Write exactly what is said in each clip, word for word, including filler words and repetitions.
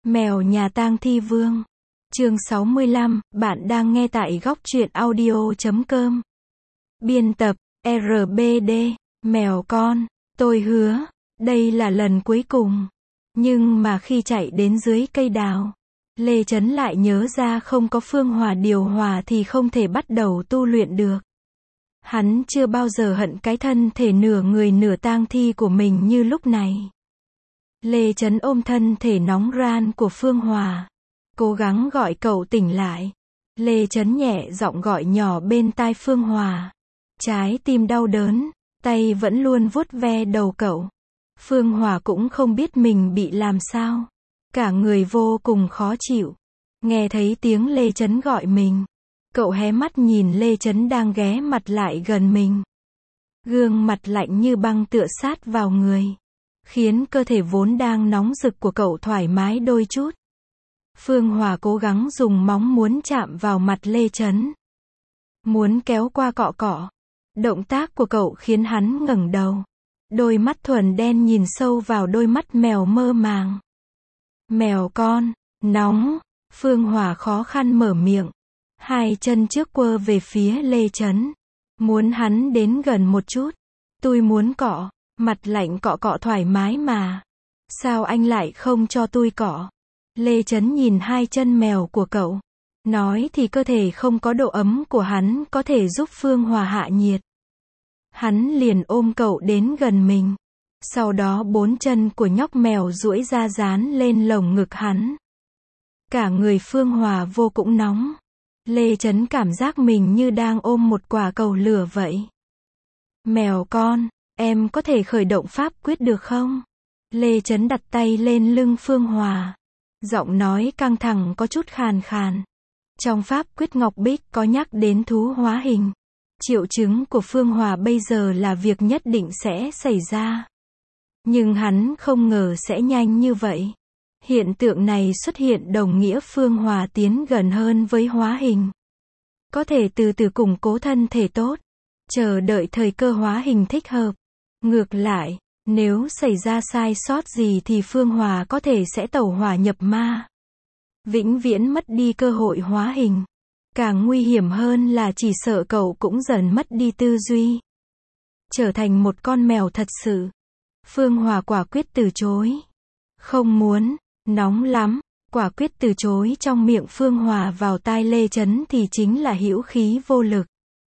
Mèo nhà tang thi vương. Chương sáu mươi lăm, bạn đang nghe tại góc truyện audio chấm com. Biên tập, rờ bê đê, mèo con, tôi hứa, đây là lần cuối cùng. Nhưng mà khi chạy đến dưới cây đào, Lê Chấn lại nhớ ra không có phương hòa điều hòa thì không thể bắt đầu tu luyện được. Hắn chưa bao giờ hận cái thân thể nửa người nửa tang thi của mình như lúc này. Lê Chấn ôm thân thể nóng ran của Phương Hòa, cố gắng gọi cậu tỉnh lại. Lê Chấn nhẹ giọng gọi nhỏ bên tai Phương Hòa. Trái tim đau đớn, tay vẫn luôn vuốt ve đầu cậu. Phương Hòa cũng không biết mình bị làm sao, cả người vô cùng khó chịu. Nghe thấy tiếng Lê Chấn gọi mình, cậu hé mắt nhìn Lê Chấn đang ghé mặt lại gần mình. Gương mặt lạnh như băng tựa sát vào người, khiến cơ thể vốn đang nóng rực của cậu thoải mái đôi chút. Phương Hòa cố gắng dùng móng muốn chạm vào mặt Lê Chấn, muốn kéo qua cọ cọ. Động tác của cậu khiến hắn ngẩng đầu. Đôi mắt thuần đen nhìn sâu vào đôi mắt mèo mơ màng. Mèo con, nóng. Phương Hòa khó khăn mở miệng, hai chân trước quơ về phía Lê Chấn, muốn hắn đến gần một chút. Tôi muốn cọ. Mặt lạnh cọ cọ thoải mái mà. Sao anh lại không cho tôi cọ? Lê Chấn nhìn hai chân mèo của cậu. Nói thì cơ thể không có độ ấm của hắn có thể giúp Phương Hòa hạ nhiệt. Hắn liền ôm cậu đến gần mình. Sau đó bốn chân của nhóc mèo duỗi ra dán lên lồng ngực hắn. Cả người Phương Hòa vô cùng nóng. Lê Chấn cảm giác mình như đang ôm một quả cầu lửa vậy. Mèo con, em có thể khởi động pháp quyết được không? Lê Chấn đặt tay lên lưng Phương Hòa. Giọng nói căng thẳng có chút khàn khàn. Trong pháp quyết Ngọc Bích có nhắc đến thú hóa hình. Triệu chứng của Phương Hòa bây giờ là việc nhất định sẽ xảy ra. Nhưng hắn không ngờ sẽ nhanh như vậy. Hiện tượng này xuất hiện đồng nghĩa Phương Hòa tiến gần hơn với hóa hình. Có thể từ từ củng cố thân thể tốt, chờ đợi thời cơ hóa hình thích hợp. Ngược lại, nếu xảy ra sai sót gì thì Phương Hòa có thể sẽ tẩu hỏa nhập ma, vĩnh viễn mất đi cơ hội hóa hình. Càng nguy hiểm hơn là chỉ sợ cậu cũng dần mất đi tư duy, trở thành một con mèo thật sự. Phương Hòa quả quyết từ chối. Không muốn, nóng lắm. Quả quyết từ chối trong miệng Phương Hòa vào tai Lê Chấn thì chính là hữu khí vô lực,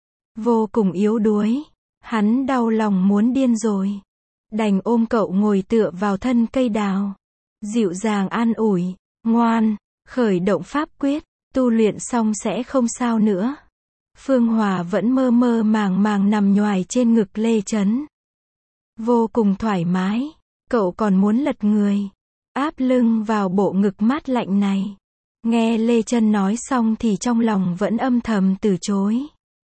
vô cùng yếu đuối. Hắn đau lòng muốn điên rồi, đành ôm cậu ngồi tựa vào thân cây đào, dịu dàng an ủi. Ngoan, khởi động pháp quyết, tu luyện xong sẽ không sao nữa. Phương Hòa vẫn mơ mơ màng màng nằm nhoài trên ngực Lê Chấn, vô cùng thoải mái. Cậu còn muốn lật người, áp lưng vào bộ ngực mát lạnh này. Nghe Lê Chấn nói xong thì trong lòng vẫn âm thầm từ chối.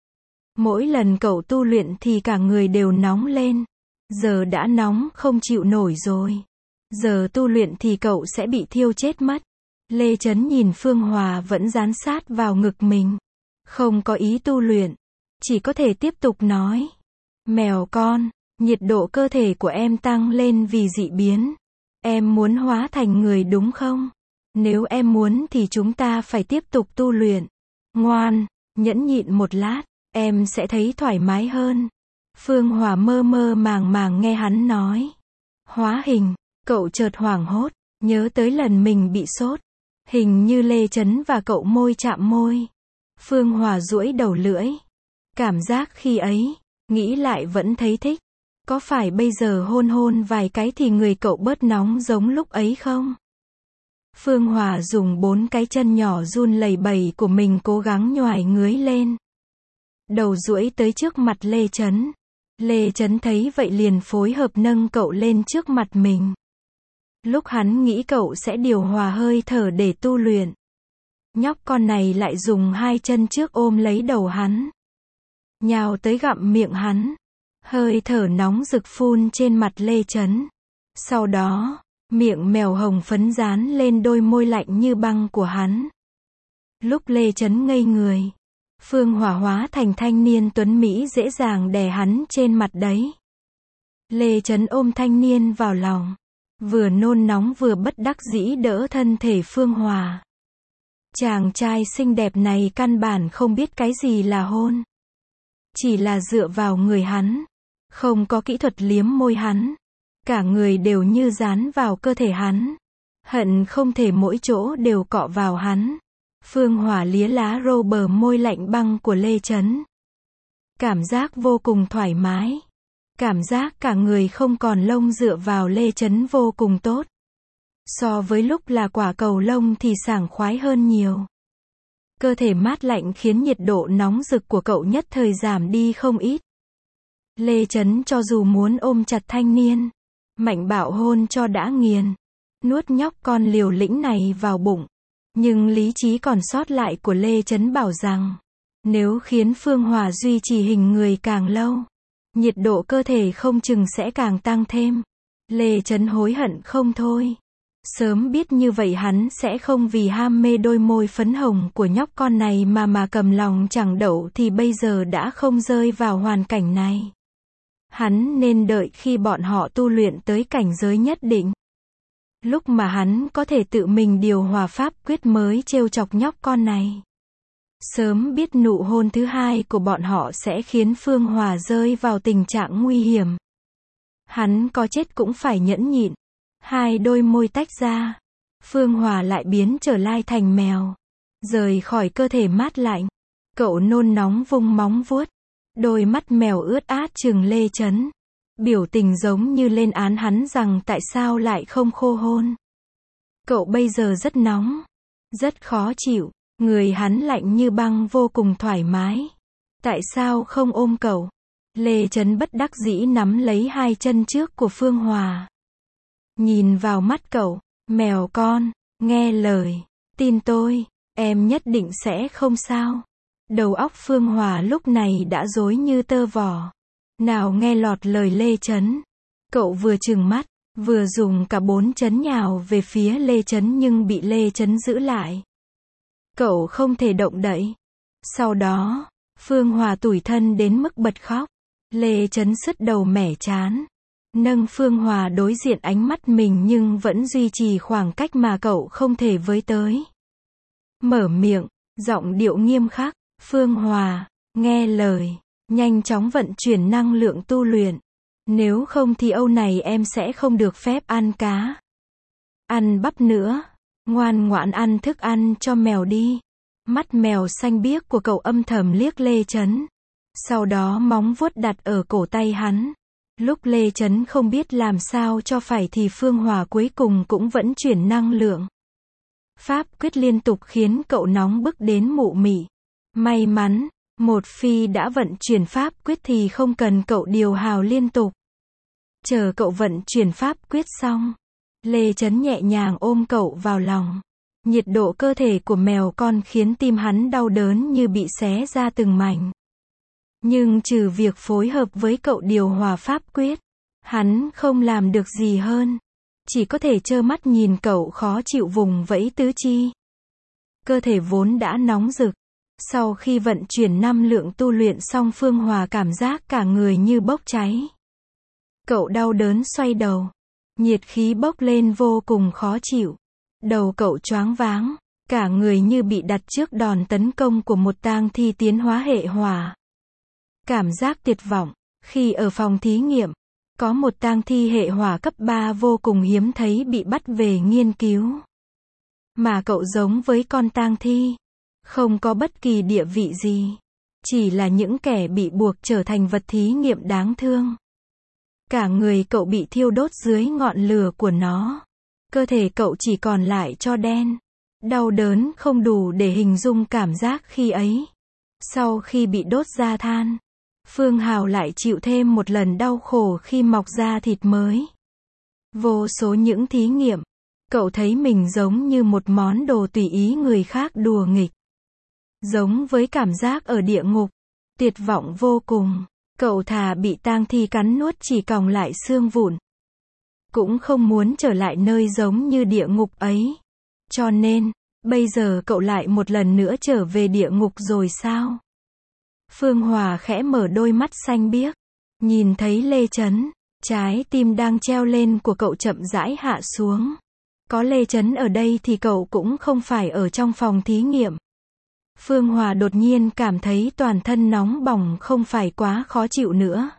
Mỗi lần cậu tu luyện thì cả người đều nóng lên. Giờ đã nóng không chịu nổi rồi. Giờ tu luyện thì cậu sẽ bị thiêu chết mất. Lê Chấn nhìn Phương Hòa vẫn dán sát vào ngực mình, không có ý tu luyện, chỉ có thể tiếp tục nói. Mèo con, nhiệt độ cơ thể của em tăng lên vì dị biến. Em muốn hóa thành người đúng không? Nếu em muốn thì chúng ta phải tiếp tục tu luyện. Ngoan, nhẫn nhịn một lát, em sẽ thấy thoải mái hơn. Phương Hòa mơ mơ màng màng nghe hắn nói. Hóa hình, cậu chợt hoảng hốt, nhớ tới lần mình bị sốt. Hình như Lê Chấn và cậu môi chạm môi. Phương Hòa duỗi đầu lưỡi. Cảm giác khi ấy, nghĩ lại vẫn thấy thích. Có phải bây giờ hôn hôn vài cái thì người cậu bớt nóng giống lúc ấy không? Phương Hòa dùng bốn cái chân nhỏ run lẩy bẩy của mình cố gắng nhoài ngưới lên. Đầu duỗi tới trước mặt Lê Chấn. Lê Chấn thấy vậy liền phối hợp nâng cậu lên trước mặt mình. Lúc hắn nghĩ cậu sẽ điều hòa hơi thở để tu luyện, nhóc con này lại dùng hai chân trước ôm lấy đầu hắn, nhào tới gặm miệng hắn. Hơi thở nóng rực phun trên mặt Lê Chấn. Sau đó, miệng mèo hồng phấn dán lên đôi môi lạnh như băng của hắn. Lúc Lê Chấn ngây người, Phương Hòa hóa thành thanh niên tuấn Mỹ dễ dàng đè hắn trên mặt đấy. Lê Chấn ôm thanh niên vào lòng, Vừa nôn nóng vừa bất đắc dĩ đỡ thân thể Phương Hòa. Chàng trai xinh đẹp này căn bản không biết cái gì là hôn. Chỉ là dựa vào người hắn. Không có kỹ thuật liếm môi hắn. Cả người đều như dán vào cơ thể hắn. Hận không thể mỗi chỗ đều cọ vào hắn. Phương Hòa lía lá rô bờ môi lạnh băng của Lê Chấn. Cảm giác vô cùng thoải mái. Cảm giác cả người không còn lông dựa vào Lê Chấn vô cùng tốt. So với lúc là quả cầu lông thì sảng khoái hơn nhiều. Cơ thể mát lạnh khiến nhiệt độ nóng rực của cậu nhất thời giảm đi không ít. Lê Chấn cho dù muốn ôm chặt thanh niên, mạnh bạo hôn cho đã nghiền, nuốt nhóc con liều lĩnh này vào bụng. Nhưng lý trí còn sót lại của Lê Chấn bảo rằng, nếu khiến Phương Hòa duy trì hình người càng lâu, nhiệt độ cơ thể không chừng sẽ càng tăng thêm. Lê Chấn hối hận không thôi. Sớm biết như vậy hắn sẽ không vì ham mê đôi môi phấn hồng của nhóc con này mà mà cầm lòng chẳng đậu thì bây giờ đã không rơi vào hoàn cảnh này. Hắn nên đợi khi bọn họ tu luyện tới cảnh giới nhất định. Lúc mà hắn có thể tự mình điều hòa pháp quyết mới trêu chọc nhóc con này. Sớm biết nụ hôn thứ hai của bọn họ sẽ khiến Phương Hòa rơi vào tình trạng nguy hiểm. Hắn có chết cũng phải nhẫn nhịn. Hai đôi môi tách ra. Phương Hòa lại biến trở lại thành mèo. Rời khỏi cơ thể mát lạnh. Cậu nôn nóng vung móng vuốt. Đôi mắt mèo ướt át trừng Lê Chấn. Biểu tình giống như lên án hắn rằng tại sao lại không khô hôn. Cậu bây giờ rất nóng. Rất khó chịu. Người hắn lạnh như băng vô cùng thoải mái. Tại sao không ôm cậu? Lê Chấn bất đắc dĩ nắm lấy hai chân trước của Phương Hòa. Nhìn vào mắt cậu, mèo con, nghe lời, tin tôi, em nhất định sẽ không sao. Đầu óc Phương Hòa lúc này đã rối như tơ vò. Nào nghe lọt lời Lê Chấn. Cậu vừa trừng mắt, vừa dùng cả bốn chân nhào về phía Lê Chấn nhưng bị Lê Chấn giữ lại. Cậu không thể động đậy. Sau đó, Phương Hòa tủi thân đến mức bật khóc. Lê Chấn sứt đầu mẻ chán. Nâng Phương Hòa đối diện ánh mắt mình nhưng vẫn duy trì khoảng cách mà cậu không thể với tới. Mở miệng, giọng điệu nghiêm khắc. Phương Hòa, nghe lời. Nhanh chóng vận chuyển năng lượng tu luyện. Nếu không thì âu này em sẽ không được phép ăn cá. Ăn bắp nữa. Ngoan ngoãn ăn thức ăn cho mèo đi. Mắt mèo xanh biếc của cậu âm thầm liếc Lê Chấn. Sau đó móng vuốt đặt ở cổ tay hắn. Lúc Lê Chấn không biết làm sao cho phải thì Phương Hòa cuối cùng cũng vẫn chuyển năng lượng. Pháp quyết liên tục khiến cậu nóng bức đến mụ mị. May mắn, một khi đã vận chuyển pháp quyết thì không cần cậu điều hào liên tục. Chờ cậu vận chuyển pháp quyết xong, Lê Chấn nhẹ nhàng ôm cậu vào lòng. Nhiệt độ cơ thể của mèo con khiến tim hắn đau đớn như bị xé ra từng mảnh. Nhưng trừ việc phối hợp với cậu điều hòa pháp quyết, hắn không làm được gì hơn. Chỉ có thể trơ mắt nhìn cậu khó chịu vùng vẫy tứ chi. Cơ thể vốn đã nóng rực. Sau khi vận chuyển năng lượng tu luyện xong Phương Hòa cảm giác cả người như bốc cháy. Cậu đau đớn xoay đầu. Nhiệt khí bốc lên vô cùng khó chịu. Đầu cậu choáng váng. Cả người như bị đặt trước đòn tấn công của một tang thi tiến hóa hệ hỏa. Cảm giác tuyệt vọng. Khi ở phòng thí nghiệm, có một tang thi hệ hỏa cấp ba vô cùng hiếm thấy bị bắt về nghiên cứu. Mà cậu giống với con tang thi. Không có bất kỳ địa vị gì. Chỉ là những kẻ bị buộc trở thành vật thí nghiệm đáng thương. Cả người cậu bị thiêu đốt dưới ngọn lửa của nó. Cơ thể cậu chỉ còn lại tro đen. Đau đớn không đủ để hình dung cảm giác khi ấy. Sau khi bị đốt ra than, Phương Hào lại chịu thêm một lần đau khổ khi mọc ra thịt mới. Vô số những thí nghiệm, cậu thấy mình giống như một món đồ tùy ý người khác đùa nghịch. Giống với cảm giác ở địa ngục, tuyệt vọng vô cùng. Cậu thà bị tang thi cắn nuốt chỉ còng lại xương vụn. Cũng không muốn trở lại nơi giống như địa ngục ấy. Cho nên, bây giờ cậu lại một lần nữa trở về địa ngục rồi sao? Phương Hòa khẽ mở đôi mắt xanh biếc. Nhìn thấy Lê Chấn. Trái tim đang treo lên của cậu chậm rãi hạ xuống. Có Lê Chấn ở đây thì cậu cũng không phải ở trong phòng thí nghiệm. Phương Hòa đột nhiên cảm thấy toàn thân nóng bỏng, không phải quá khó chịu nữa.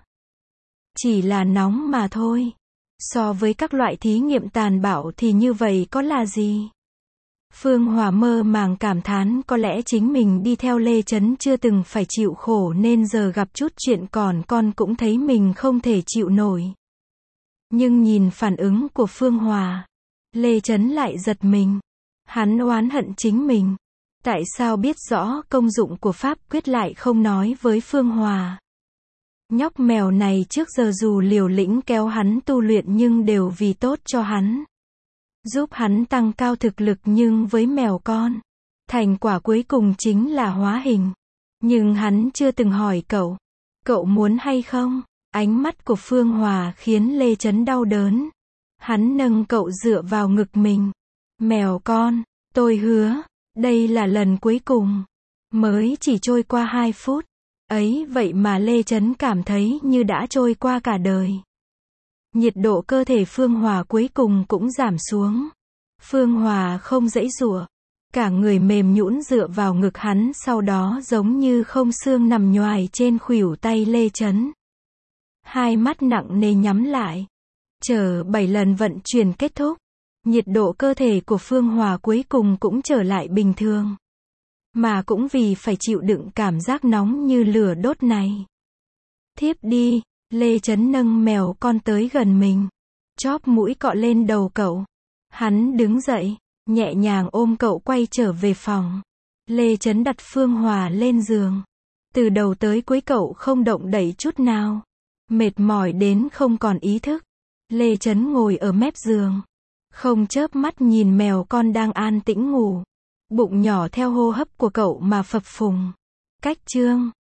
Chỉ là nóng mà thôi. So với các loại thí nghiệm tàn bạo thì như vậy có là gì? Phương Hòa mơ màng cảm thán có lẽ chính mình đi theo Lê Chấn chưa từng phải chịu khổ nên giờ gặp chút chuyện còn con cũng thấy mình không thể chịu nổi. Nhưng nhìn phản ứng của Phương Hòa, Lê Chấn lại giật mình. Hắn oán hận chính mình. Tại sao biết rõ công dụng của pháp quyết lại không nói với Phương Hòa? Nhóc mèo này trước giờ dù liều lĩnh kéo hắn tu luyện nhưng đều vì tốt cho hắn. Giúp hắn tăng cao thực lực, nhưng với mèo con, thành quả cuối cùng chính là hóa hình. Nhưng hắn chưa từng hỏi cậu. Cậu muốn hay không? Ánh mắt của Phương Hòa khiến Lê Chấn đau đớn. Hắn nâng cậu dựa vào ngực mình. Mèo con, tôi hứa, đây là lần cuối cùng. Mới chỉ trôi qua hai phút. Ấy vậy mà Lê Chấn cảm thấy như đã trôi qua cả đời. Nhiệt độ cơ thể Phương Hòa cuối cùng cũng giảm xuống. Phương Hòa không giãy giụa. Cả người mềm nhũn dựa vào ngực hắn, sau đó giống như không xương nằm nhoài trên khuỷu tay Lê Chấn. Hai mắt nặng nề nhắm lại. Chờ bảy lần vận chuyển kết thúc, nhiệt độ cơ thể của Phương Hòa cuối cùng cũng trở lại bình thường. Mà cũng vì phải chịu đựng cảm giác nóng như lửa đốt này. Thiếp đi, Lê Chấn nâng mèo con tới gần mình. Chóp mũi cọ lên đầu cậu. Hắn đứng dậy, nhẹ nhàng ôm cậu quay trở về phòng. Lê Chấn đặt Phương Hòa lên giường. Từ đầu tới cuối cậu không động đậy chút nào. Mệt mỏi đến không còn ý thức. Lê Chấn ngồi ở mép giường. Không chớp mắt nhìn mèo con đang an tĩnh ngủ. Bụng nhỏ theo hô hấp của cậu mà phập phùng. Cách chương